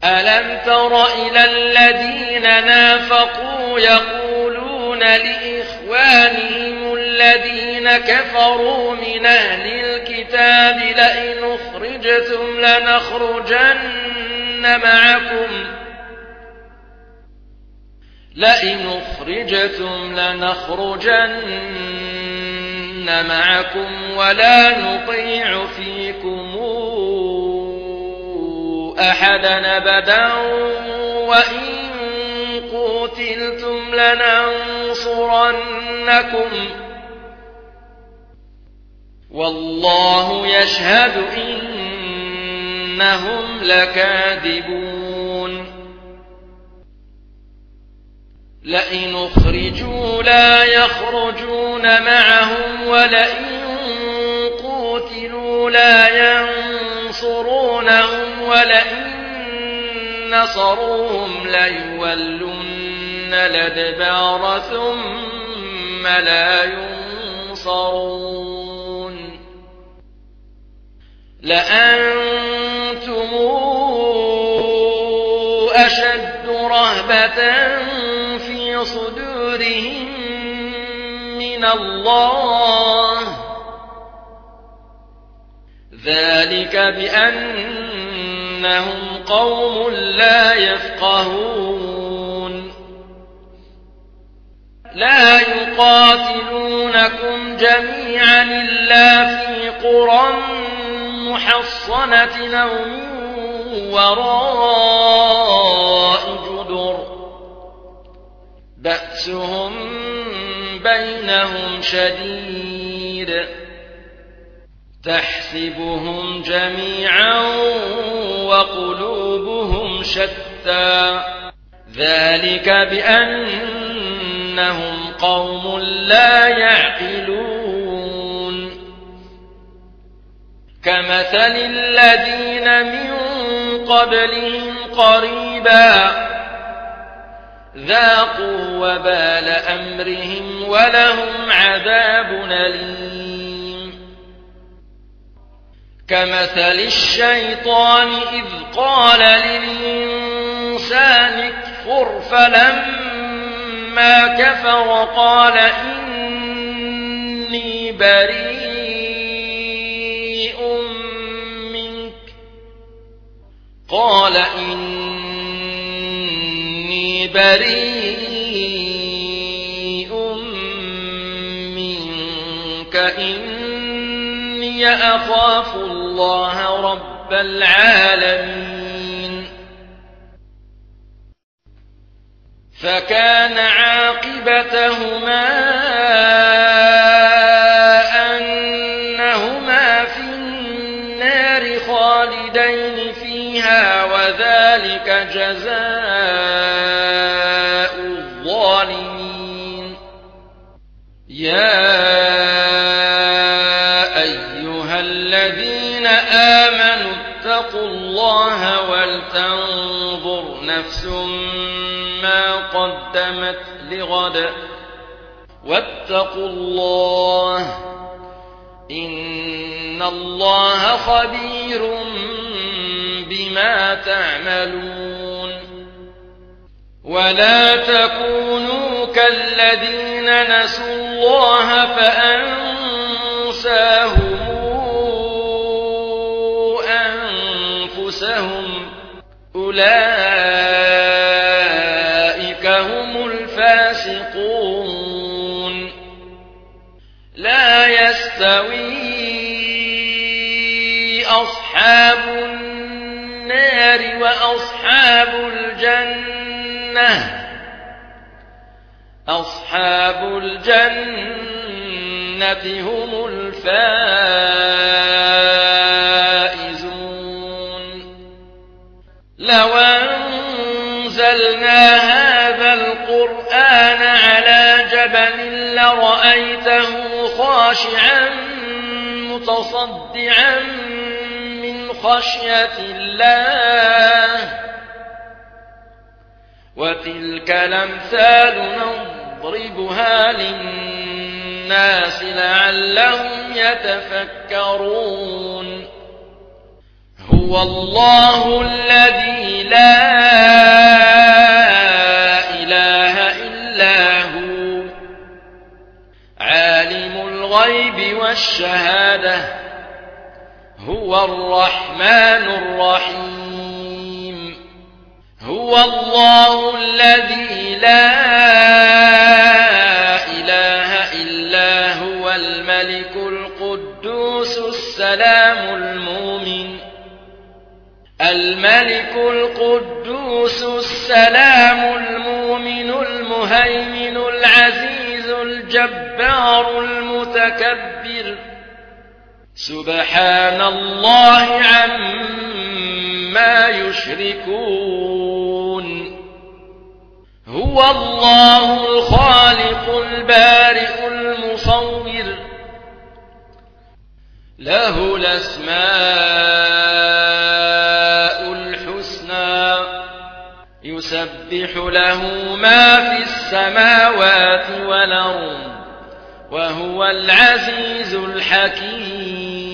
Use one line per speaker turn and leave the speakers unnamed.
ألم تر إلى الذين نافقوا يقولون لإخوانهم الذين كفروا من أهل الكتاب لئن أخرجتم لنخرجن معكم ولا نطيع فيكم أحدا أبدا وإن قتلتم لننصرنكم والله يشهد إنهم لكاذبون لئن أخرجوا لا يخرجون معهم ولئن قتلوا لا ينصرونهم ولئن نصروهم ليولن الأدبار ثم لا ينصرون لأنتم أشد رهبة في صدورهم من الله ذلك بأنهم قوم لا يفقهون لا يقاتلونكم جميعا إلا في قرى محصنة أو من وراء جدر بأسهم بينهم شديد تحسبهم جميعا وقلوبهم شتى ذلك بأنهم قوم لا يعقلون كمثل الذين من قبلهم قريبا ذاقوا وبال أمرهم ولهم عذاب أليم كمثل الشيطان إذ قال للإنسان اكفر فلما كفر قال إني بريء منك إني أخاف الله رب العالمين فكان عاقبتهما أنهما في النار خالدين فيها وذلك جزاء الظالمين يا أيها الذين آمنوا اتقوا الله ولتنظر نفس ما قدمت لغد واتقوا الله إن الله خبير بما تعملون ولا تكونوا كالذين نسوا الله فأنساهم أنفسهم أولئك هم الفاسقون لا يستوي أصحاب النار وأصحاب الجنة أصحاب الجنة هم الفائزون لو أنزلنا هذا القرآن على جبل لرأيته خاشعا متصدعا من خشية الله وتلك الأمثال نضربها للناس لعلهم يتفكرون هو الله الذي لا إله إلا هو عالم الغيب والشهادة هو الرحمن الرحيم هو الله الذي لا إله إلا هو الملك القدوس السلام المؤمن المهيمن العزيز الجبار المتكبر سبحان الله عما يشركون هو الله الخالق البارئ المصور له الأسماء الحسنى يسبح له ما في السماوات والأرض وهو العزيز الحكيم